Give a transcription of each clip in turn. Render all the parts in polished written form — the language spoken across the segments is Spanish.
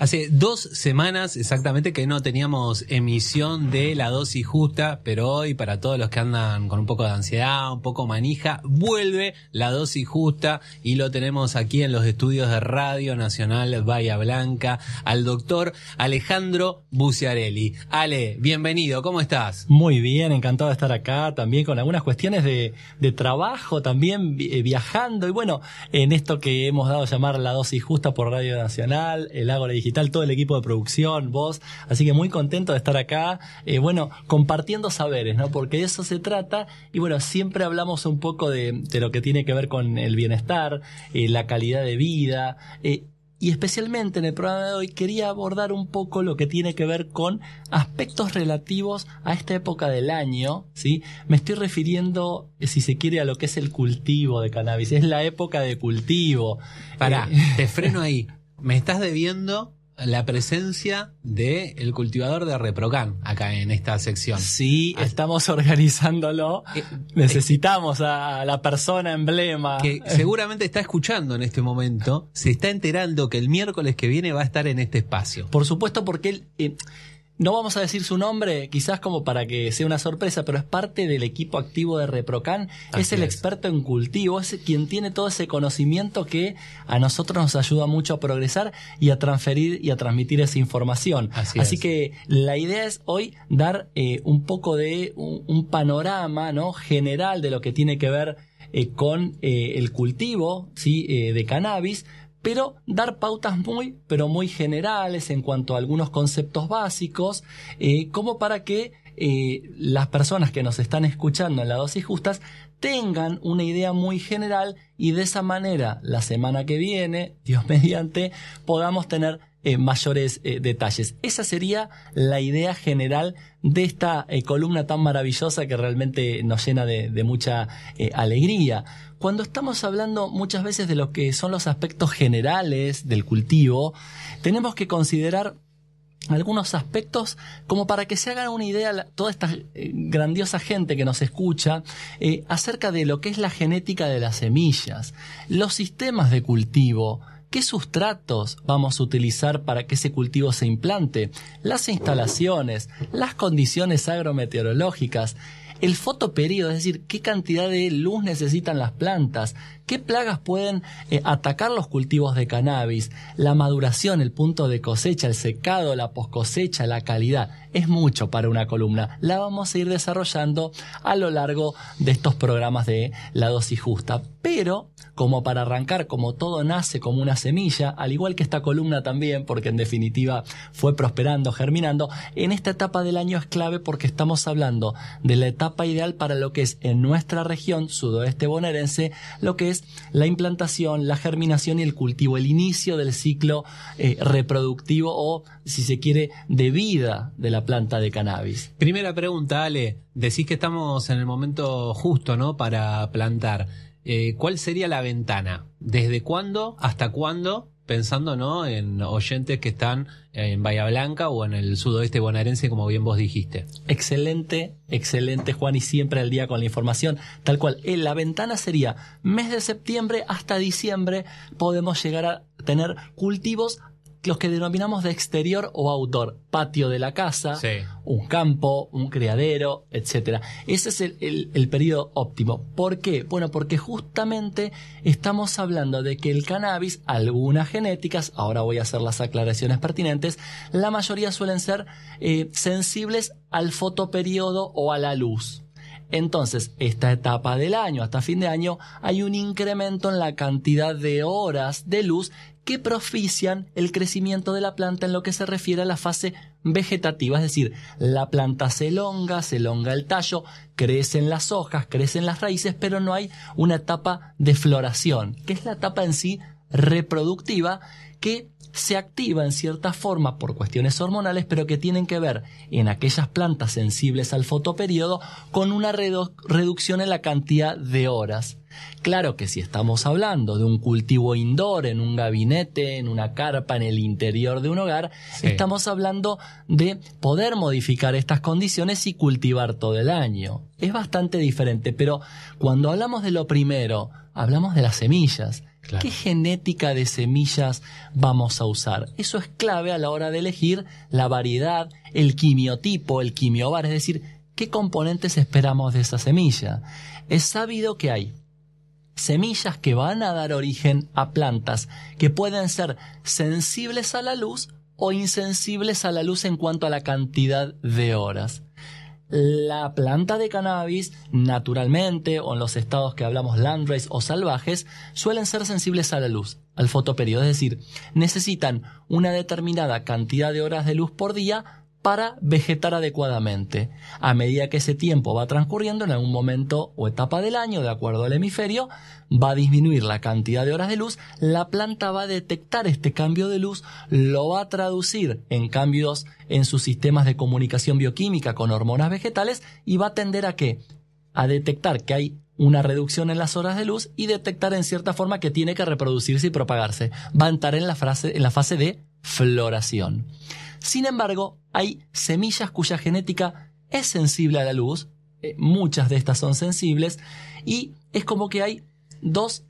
Hace 2 semanas exactamente que no teníamos emisión de La Dosis Justa, pero hoy para todos los que andan con un poco de ansiedad, un poco manija, vuelve La Dosis Justa y lo tenemos aquí en los estudios de Radio Nacional Bahía Blanca al doctor Alejandro Buciarelli. Ale, bienvenido, ¿cómo estás? Muy bien, encantado de estar acá, también con algunas cuestiones de trabajo, también viajando y bueno, en esto que hemos dado a llamar La Dosis Justa por Radio Nacional, el Ágora Digital, todo el equipo de producción, vos, así que muy contento de estar acá, bueno, compartiendo saberes, ¿no? Porque de eso se trata y bueno, siempre hablamos un poco de lo que tiene que ver con el bienestar, la calidad de vida, y especialmente en el programa de hoy quería abordar un poco lo que tiene que ver con aspectos relativos a esta época del año, ¿sí? Me estoy refiriendo, si se quiere, a lo que es el cultivo de cannabis. Es la época de cultivo. Pará, te freno ahí. Me estás debiendo la presencia de el cultivador de ReproCan acá en esta sección. Sí, estamos organizándolo. Necesitamos a la persona emblema. Que seguramente está escuchando en este momento, se está enterando que el miércoles que viene va a estar en este espacio. Por supuesto, porque él... no vamos a decir su nombre, quizás como para que sea una sorpresa, pero es parte del equipo activo de ReproCan. Es el experto en cultivo, es quien tiene todo ese conocimiento que a nosotros nos ayuda mucho a progresar y a transferir y a transmitir esa información. Así que la idea es hoy dar un poco de un panorama, ¿no?, general de lo que tiene que ver con el cultivo, ¿sí?, de cannabis, pero dar pautas pero muy generales en cuanto a algunos conceptos básicos, como para que las personas que nos están escuchando en La Dosis Justas tengan una idea muy general y de esa manera la semana que viene, Dios mediante, podamos tener mayores detalles. Esa sería la idea general de esta columna tan maravillosa que realmente nos llena de mucha alegría. Cuando estamos hablando muchas veces de lo que son los aspectos generales del cultivo, tenemos que considerar algunos aspectos como para que se hagan una idea toda esta grandiosa gente que nos escucha acerca de lo que es la genética de las semillas, los sistemas de cultivo, qué sustratos vamos a utilizar para que ese cultivo se implante, las instalaciones, las condiciones agrometeorológicas, el fotoperíodo, es decir, qué cantidad de luz necesitan las plantas, qué plagas pueden atacar los cultivos de cannabis, la maduración, el punto de cosecha, el secado, la poscosecha, la calidad. Es mucho para una columna. La vamos a ir desarrollando a lo largo de estos programas de La Dosis Justa. Pero, como para arrancar, como todo nace como una semilla, al igual que esta columna también, porque en definitiva fue prosperando, germinando, en esta etapa del año es clave porque estamos hablando de la etapa ideal para lo que es en nuestra región sudoeste bonaerense, lo que es la implantación, la germinación y el cultivo, el inicio del ciclo reproductivo o, si se quiere, de vida de la planta de cannabis. Primera pregunta, Ale. Decís que estamos en el momento justo, ¿no?, para plantar. ¿Cuál sería la ventana? ¿Desde cuándo hasta cuándo? Pensando, ¿no?, en oyentes que están en Bahía Blanca o en el sudoeste bonaerense, como bien vos dijiste. Excelente, Juan, y siempre al día con la información, tal cual. La ventana sería mes de septiembre hasta diciembre, podemos llegar a tener cultivos, los que denominamos de exterior o outdoor, patio de la casa, sí, un campo, un criadero, etcétera. Ese es el periodo óptimo. ¿Por qué? Bueno, porque justamente estamos hablando de que el cannabis, algunas genéticas, ahora voy a hacer las aclaraciones pertinentes, la mayoría suelen ser sensibles al fotoperiodo o a la luz. Entonces, esta etapa del año, hasta fin de año, hay un incremento en la cantidad de horas de luz que propician el crecimiento de la planta en lo que se refiere a la fase vegetativa, es decir, la planta se elonga el tallo, crecen las hojas, crecen las raíces, pero no hay una etapa de floración, que es la etapa en sí reproductiva, que se activa en cierta forma por cuestiones hormonales, pero que tienen que ver en aquellas plantas sensibles al fotoperiodo con una reducción en la cantidad de horas. Claro que si estamos hablando de un cultivo indoor, en un gabinete, en una carpa, en el interior de un hogar, sí, estamos hablando de poder modificar estas condiciones y cultivar todo el año. Es bastante diferente, pero cuando hablamos de lo primero, hablamos de las semillas. Claro. ¿Qué genética de semillas vamos a usar? Eso es clave a la hora de elegir la variedad, el quimiotipo, el quimiobar, es decir, qué componentes esperamos de esa semilla. Es sabido que hay semillas que van a dar origen a plantas que pueden ser sensibles a la luz o insensibles a la luz en cuanto a la cantidad de horas. La planta de cannabis, naturalmente, o en los estados que hablamos landrace o salvajes, suelen ser sensibles a la luz, al fotoperiodo, es decir, necesitan una determinada cantidad de horas de luz por día para vegetar adecuadamente. A medida que ese tiempo va transcurriendo, en algún momento o etapa del año, de acuerdo al hemisferio, va a disminuir la cantidad de horas de luz, la planta va a detectar este cambio de luz, lo va a traducir en cambios en sus sistemas de comunicación bioquímica con hormonas vegetales y va a tender a ¿qué? A detectar que hay una reducción en las horas de luz y detectar en cierta forma que tiene que reproducirse y propagarse. Va a entrar en la fase de floración. Sin embargo, hay semillas cuya genética es sensible a la luz, muchas de estas son sensibles, y es como que hay dos,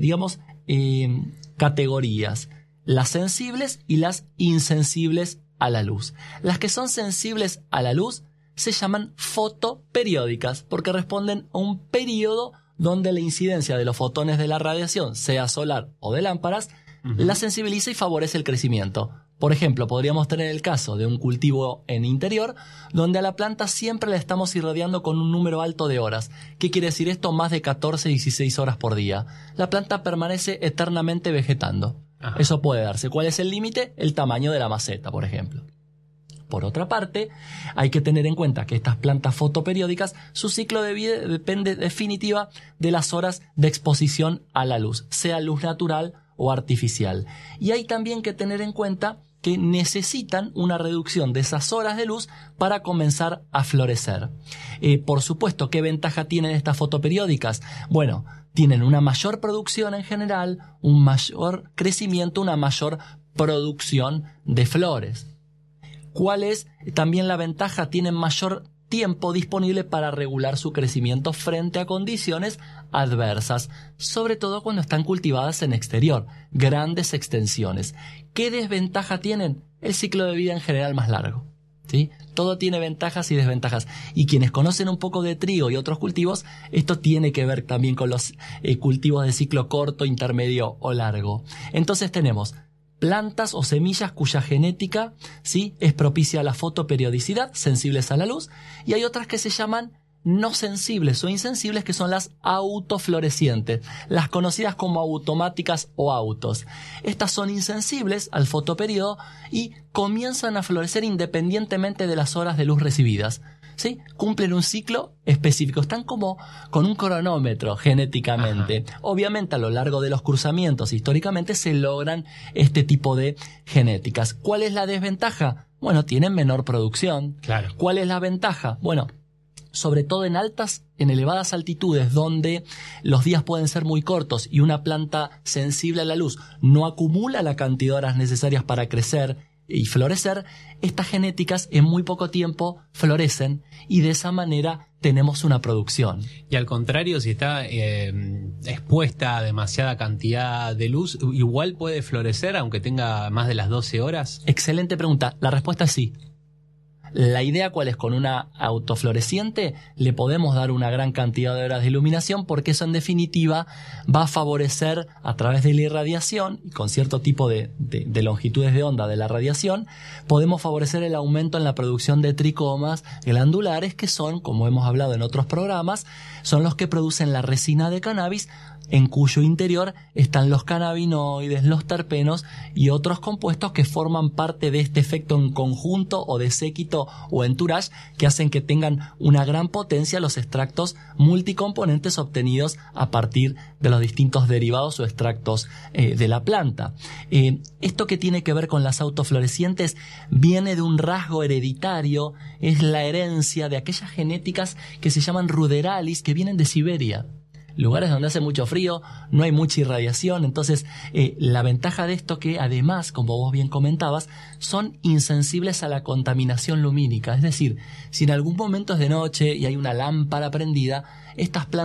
categorías, las sensibles y las insensibles a la luz. Las que son sensibles a la luz se llaman fotoperiódicas porque responden a un periodo donde la incidencia de los fotones de la radiación, sea solar o de lámparas, la sensibiliza y favorece el crecimiento. Por ejemplo, podríamos tener el caso de un cultivo en interior donde a la planta siempre la estamos irradiando con un número alto de horas. ¿Qué quiere decir esto? Más de 14-16 horas por día. La planta permanece eternamente vegetando. Ajá. Eso puede darse. ¿Cuál es el límite? El tamaño de la maceta, por ejemplo. Por otra parte, hay que tener en cuenta que estas plantas fotoperiódicas, su ciclo de vida depende definitiva de las horas de exposición a la luz, sea luz natural o artificial. Y hay también que tener en cuenta que necesitan una reducción de esas horas de luz para comenzar a florecer. Por supuesto, ¿qué ventaja tienen estas fotoperiódicas? Bueno, tienen una mayor producción en general, un mayor crecimiento, una mayor producción de flores. ¿Cuál es también la ventaja? Tienen mayor tiempo disponible para regular su crecimiento frente a condiciones adversas, sobre todo cuando están cultivadas en exterior, grandes extensiones. ¿Qué desventaja tienen? El ciclo de vida en general más largo, ¿sí? Todo tiene ventajas y desventajas. Y quienes conocen un poco de trigo y otros cultivos, esto tiene que ver también con los cultivos de ciclo corto, intermedio o largo. Entonces tenemos plantas o semillas cuya genética, ¿sí?, es propicia a la fotoperiodicidad, sensibles a la luz, y hay otras que se llaman no sensibles o insensibles, que son las autoflorecientes, las conocidas como automáticas o autos. Estas son insensibles al fotoperiodo y comienzan a florecer independientemente de las horas de luz recibidas. ¿Sí? Cumplen un ciclo específico, están como con un cronómetro genéticamente. Ajá. Obviamente a lo largo de los cruzamientos históricamente se logran este tipo de genéticas. ¿Cuál es la desventaja? Bueno, tienen menor producción. Claro. ¿Cuál es la ventaja? Bueno, sobre todo en elevadas altitudes donde los días pueden ser muy cortos y una planta sensible a la luz no acumula la cantidad de horas necesarias para crecer y florecer, estas genéticas en muy poco tiempo florecen y de esa manera tenemos una producción. Y al contrario, si está expuesta a demasiada cantidad de luz, ¿igual puede florecer aunque tenga más de las 12 horas? Excelente pregunta. La respuesta es sí. La idea, ¿cuál es? Con una autofloreciente le podemos dar una gran cantidad de horas de iluminación porque eso en definitiva va a favorecer a través de la irradiación y con cierto tipo de longitudes de onda de la radiación, podemos favorecer el aumento en la producción de tricomas glandulares que son, como hemos hablado en otros programas, son los que producen la resina de cannabis, en cuyo interior están los cannabinoides, los terpenos y otros compuestos que forman parte de este efecto en conjunto o de séquito o entourage que hacen que tengan una gran potencia los extractos multicomponentes obtenidos a partir de los distintos derivados o extractos de la planta. Esto que tiene que ver con las autoflorecientes viene de un rasgo hereditario, es la herencia de aquellas genéticas que se llaman ruderalis que vienen de Siberia. Lugares donde hace mucho frío, no hay mucha irradiación, entonces la ventaja de esto que además, como vos bien comentabas, son insensibles a la contaminación lumínica, es decir, si en algún momento es de noche y hay una lámpara prendida, estas plantas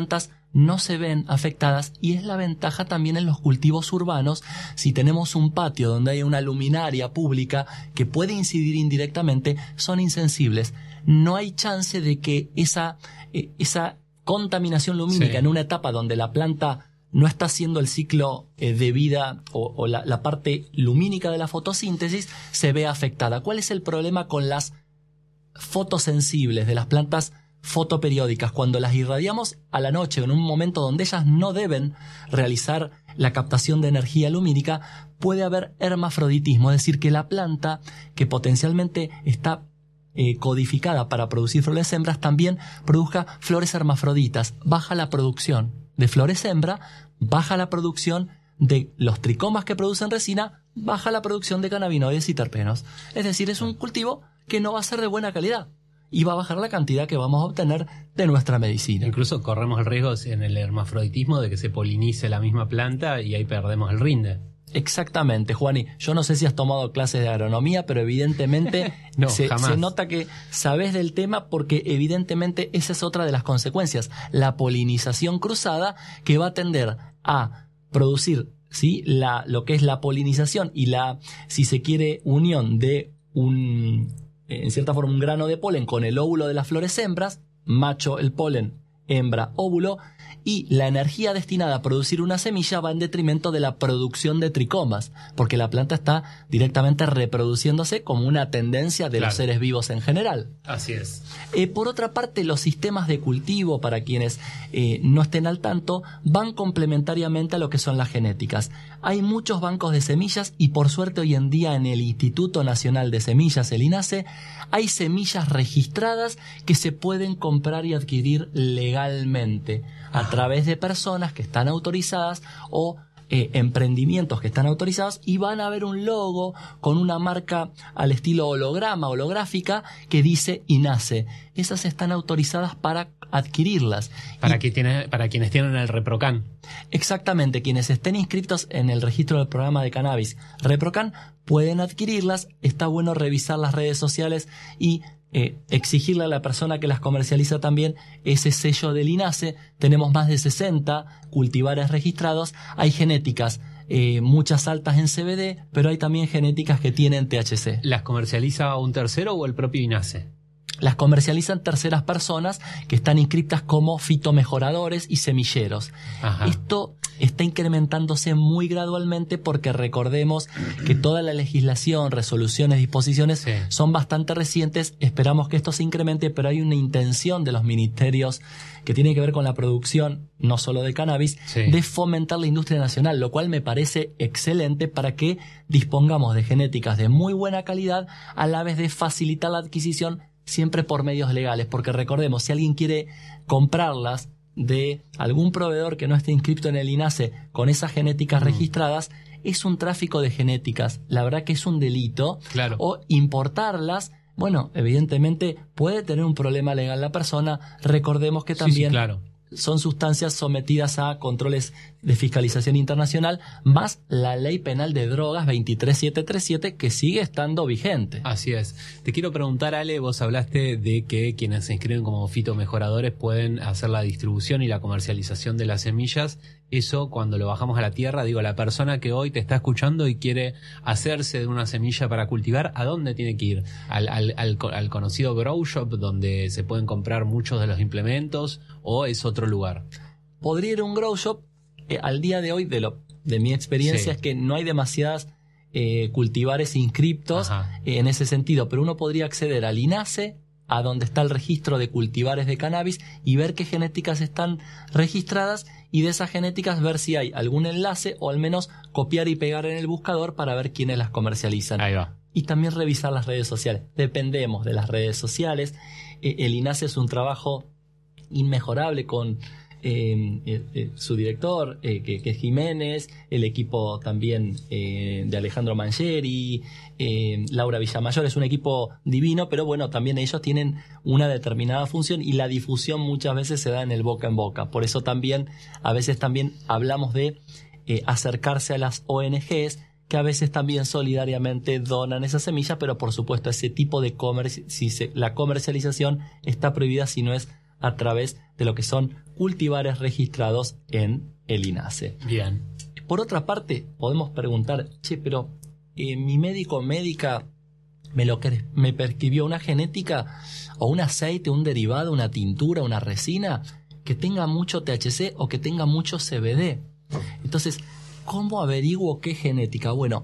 no se ven afectadas, y es la ventaja también en los cultivos urbanos. Si tenemos un patio donde hay una luminaria pública que puede incidir indirectamente, son insensibles. No hay chance de que esa contaminación lumínica en una etapa donde la planta no está haciendo el ciclo de vida o la parte lumínica de la fotosíntesis se vea afectada. ¿Cuál es el problema con las fotosensibles de las plantas fotoperiódicas? Cuando las irradiamos a la noche, en un momento donde ellas no deben realizar la captación de energía lumínica, puede haber hermafroditismo, es decir, que la planta, que potencialmente está codificada para producir flores hembras, también produzca flores hermafroditas. Baja la producción de flores hembra, baja la producción de los tricomas que producen resina, baja la producción de cannabinoides y terpenos. Es decir, es un cultivo que no va a ser de buena calidad y va a bajar la cantidad que vamos a obtener de nuestra medicina. Incluso corremos el riesgo en el hermafroditismo de que se polinice la misma planta y ahí perdemos el rinde. Exactamente, Juani. Yo no sé si has tomado clases de agronomía, pero evidentemente no, se nota que sabes del tema, porque evidentemente esa es otra de las consecuencias. La polinización cruzada, que va a tender a producir, ¿sí?, lo que es la polinización y la, si se quiere, unión de en cierta forma, un grano de polen con el óvulo de las flores hembras, macho el polen, hembra óvulo, y la energía destinada a producir una semilla va en detrimento de la producción de tricomas, porque la planta está directamente reproduciéndose como una tendencia de los seres vivos en general. Así es. Por otra parte, los sistemas de cultivo, para quienes no estén al tanto, van complementariamente a lo que son las genéticas. Hay muchos bancos de semillas y, por suerte, hoy en día en el Instituto Nacional de Semillas, el INASE, hay semillas registradas que se pueden comprar y adquirir legalmente a través de personas que están autorizadas o emprendimientos que están autorizados, y van a ver un logo con una marca al estilo holográfica que dice INASE. Esas están autorizadas para adquirirlas. Para quienes tienen el ReproCan. Exactamente, quienes estén inscritos en el registro del programa de cannabis ReproCan pueden adquirirlas. Está bueno revisar las redes sociales y exigirle a la persona que las comercializa también ese sello del INASE. Tenemos más de 60 cultivares registrados. Hay genéticas, muchas altas en CBD, pero hay también genéticas que tienen THC. ¿Las comercializa un tercero o el propio INASE? Las comercializan terceras personas que están inscritas como fitomejoradores y semilleros. Ajá. Esto está incrementándose muy gradualmente, porque recordemos que toda la legislación, resoluciones, disposiciones son bastante recientes. Esperamos que esto se incremente, pero hay una intención de los ministerios que tiene que ver con la producción, no solo de cannabis, de fomentar la industria nacional, lo cual me parece excelente para que dispongamos de genéticas de muy buena calidad, a la vez de facilitar la adquisición siempre por medios legales, porque recordemos, si alguien quiere comprarlas de algún proveedor que no esté inscrito en el INASE con esas genéticas registradas, es un tráfico de genéticas. La verdad que es un delito. Claro. O importarlas, bueno, evidentemente puede tener un problema legal la persona. Recordemos que también son sustancias sometidas a controles de fiscalización internacional, más la ley penal de drogas 23737, que sigue estando vigente. Así es. Te quiero preguntar, Ale, vos hablaste de que quienes se inscriben como fitomejoradores pueden hacer la distribución y la comercialización de las semillas. Eso, cuando lo bajamos a la tierra, digo, la persona que hoy te está escuchando y quiere hacerse de una semilla para cultivar, ¿a dónde tiene que ir? ¿Al conocido grow shop, donde se pueden comprar muchos de los implementos, o es otro lugar? Podría ir a un grow shop. Al día de hoy, de mi experiencia, es que no hay demasiadas cultivares inscriptos en ese sentido, pero uno podría acceder al INASE, a donde está el registro de cultivares de cannabis, y ver qué genéticas están registradas, y de esas genéticas ver si hay algún enlace, o al menos copiar y pegar en el buscador para ver quiénes las comercializan. Ahí va. Y también revisar las redes sociales. Dependemos de las redes sociales. El INASE es un trabajo inmejorable con su director, que es Jiménez, el equipo también de Alejandro Mangieri, Laura Villamayor. Es un equipo divino, pero bueno, también ellos tienen una determinada función, y la difusión muchas veces se da en el boca en boca. Por eso también, a veces también hablamos de acercarse a las ONGs, que a veces también solidariamente donan esa semilla, pero por supuesto ese tipo de la comercialización está prohibida si no es a través de lo que son cultivares registrados en el INASE. Bien. Por otra parte, podemos preguntar, pero mi médico o médica me prescribió una genética o un aceite, un derivado, una tintura, una resina que tenga mucho THC o que tenga mucho CBD. Entonces, ¿cómo averiguo qué genética? Bueno,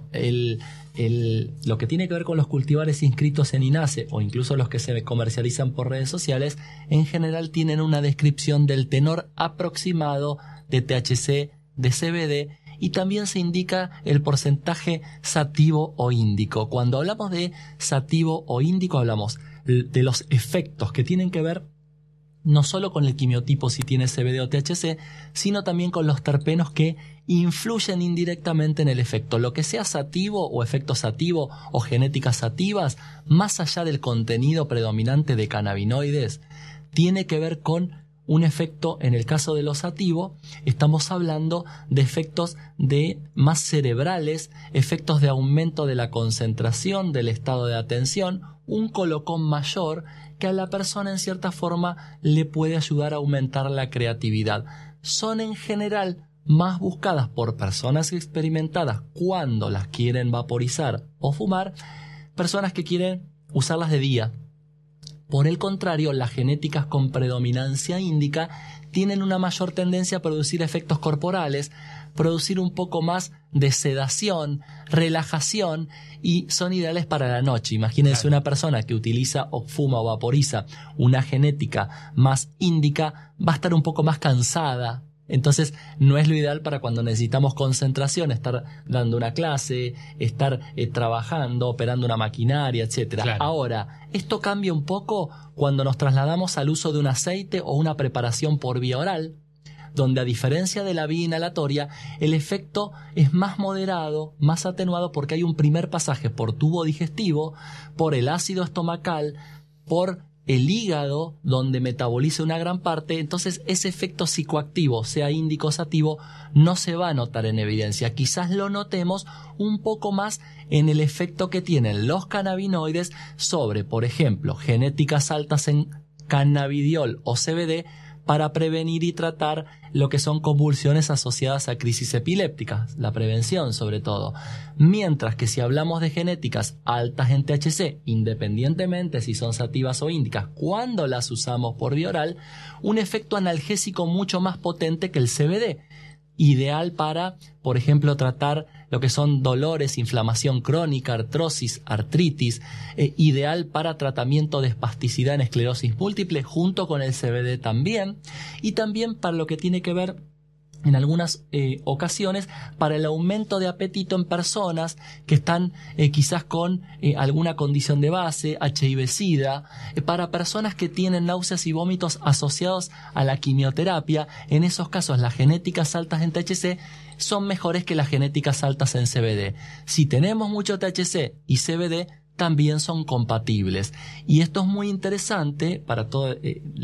lo que tiene que ver con los cultivares inscritos en INASE o incluso los que se comercializan por redes sociales, en general tienen una descripción del tenor aproximado de THC, de CBD, y también se indica el porcentaje sativo o índico. Cuando hablamos de sativo o índico, hablamos de los efectos que tienen que ver no solo con el quimiotipo si tiene CBD o THC, sino también con los terpenos que influyen indirectamente en el efecto. Lo que sea sativo o efecto sativo o genéticas sativas, más allá del contenido predominante de cannabinoides, tiene que ver con un efecto. En el caso de lo sativo, estamos hablando de efectos más cerebrales, efectos de aumento de la concentración, del estado de atención, un colocón mayor que a la persona en cierta forma le puede ayudar a aumentar la creatividad. Son en general más buscadas por personas experimentadas cuando las quieren vaporizar o fumar, personas que quieren usarlas de día. Por el contrario, las genéticas con predominancia índica tienen una mayor tendencia a producir efectos corporales, producir un poco más de sedación, relajación, y son ideales para la noche. Imagínense una persona que utiliza o fuma o vaporiza una genética más índica, va a estar un poco más cansada. Entonces no es lo ideal para cuando necesitamos concentración, estar dando una clase, estar trabajando, operando una maquinaria, etc. Claro. Ahora, esto cambia un poco cuando nos trasladamos al uso de un aceite o una preparación por vía oral, donde a diferencia de la vía inhalatoria, el efecto es más moderado, más atenuado, porque hay un primer pasaje por tubo digestivo, por el ácido estomacal, por el hígado, donde metaboliza una gran parte. Entonces ese efecto psicoactivo, sea índico o sativo, no se va a notar en evidencia. Quizás lo notemos un poco más en el efecto que tienen los cannabinoides sobre, por ejemplo, genéticas altas en cannabidiol o CBD, para prevenir y tratar lo que son convulsiones asociadas a crisis epilépticas, la prevención sobre todo. Mientras que si hablamos de genéticas altas en THC, independientemente si son sativas o índicas, cuando las usamos por vía oral, un efecto analgésico mucho más potente que el CBD, ideal para, por ejemplo, tratar lo que son dolores, inflamación crónica, artrosis, artritis, ideal para tratamiento de espasticidad en esclerosis múltiple, junto con el CBD también, y también para lo que tiene que ver en algunas ocasiones para el aumento de apetito en personas que están quizás con alguna condición de base, HIV-Sida, para personas que tienen náuseas y vómitos asociados a la quimioterapia. En esos casos las genéticas altas en THC son mejores que las genéticas altas en CBD. Si tenemos mucho THC y CBD, también son compatibles. Y esto es muy interesante para toda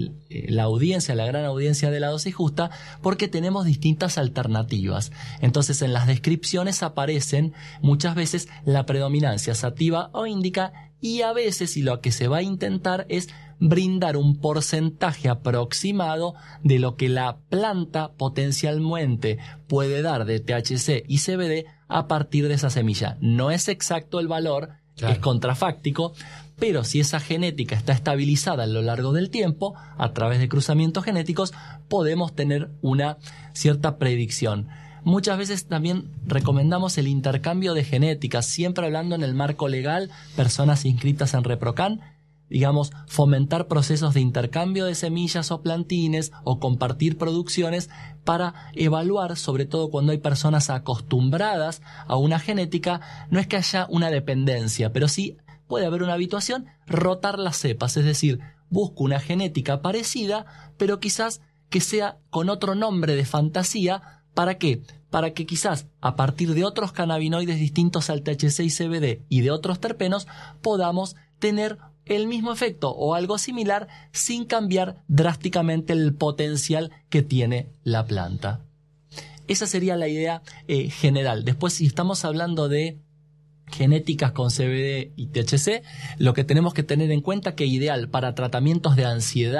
la audiencia, la gran audiencia de La Dosis Justa, porque tenemos distintas alternativas. Entonces en las descripciones aparecen muchas veces la predominancia sativa o índica, y a veces, y lo que se va a intentar es brindar un porcentaje aproximado de lo que la planta potencialmente puede dar de THC y CBD a partir de esa semilla. No es exacto el valor, claro, es contrafáctico, pero si esa genética está estabilizada a lo largo del tiempo, a través de cruzamientos genéticos, podemos tener una cierta predicción. Muchas veces también recomendamos el intercambio de genéticas, siempre hablando en el marco legal, personas inscritas en ReproCan, digamos, fomentar procesos de intercambio de semillas o plantines o compartir producciones para evaluar, sobre todo cuando hay personas acostumbradas a una genética, no es que haya una dependencia, pero sí puede haber una habituación, rotar las cepas, es decir, busco una genética parecida, pero quizás que sea con otro nombre de fantasía. ¿Para qué? Para que quizás a partir de otros cannabinoides distintos al THC y CBD y de otros terpenos podamos tener el mismo efecto o algo similar sin cambiar drásticamente el potencial que tiene la planta. Esa sería la idea general. Después, si estamos hablando de genéticas con CBD y THC, lo que tenemos que tener en cuenta que ideal para tratamientos de ansiedad,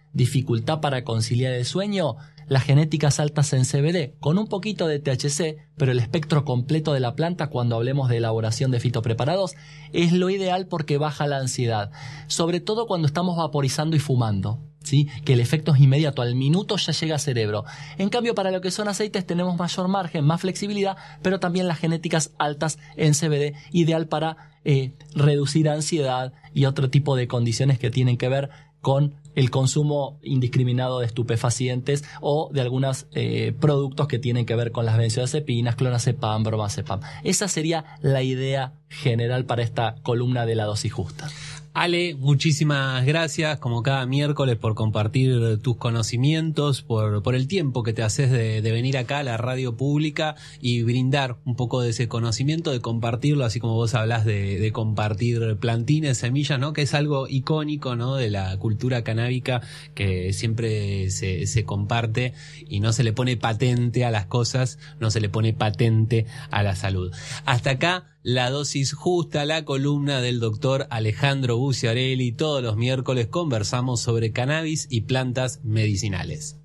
dificultad para conciliar el sueño, las genéticas altas en CBD, con un poquito de THC, pero el espectro completo de la planta cuando hablemos de elaboración de fitopreparados, es lo ideal porque baja la ansiedad, sobre todo cuando estamos vaporizando y fumando, ¿sí? Que el efecto es inmediato, al minuto ya llega al cerebro. En cambio, para lo que son aceites tenemos mayor margen, más flexibilidad, pero también las genéticas altas en CBD, ideal para reducir ansiedad y otro tipo de condiciones que tienen que ver con el consumo indiscriminado de estupefacientes o de algunos productos que tienen que ver con las benzodiazepinas, clonazepam, bromazepam. Esa sería la idea general para esta columna de la dosis justa. Ale, muchísimas gracias como cada miércoles por compartir tus conocimientos, por el tiempo que te haces de venir acá a la radio pública y brindar un poco de ese conocimiento, de compartirlo, así como vos hablás de compartir plantines, semillas, ¿no? Que es algo icónico, ¿no? De la cultura canábica que siempre se comparte y no se le pone patente a las cosas, no se le pone patente a la salud. Hasta acá La Dosis Justa, la columna del doctor Alejandro Buciarelli. Todos los miércoles conversamos sobre cannabis y plantas medicinales.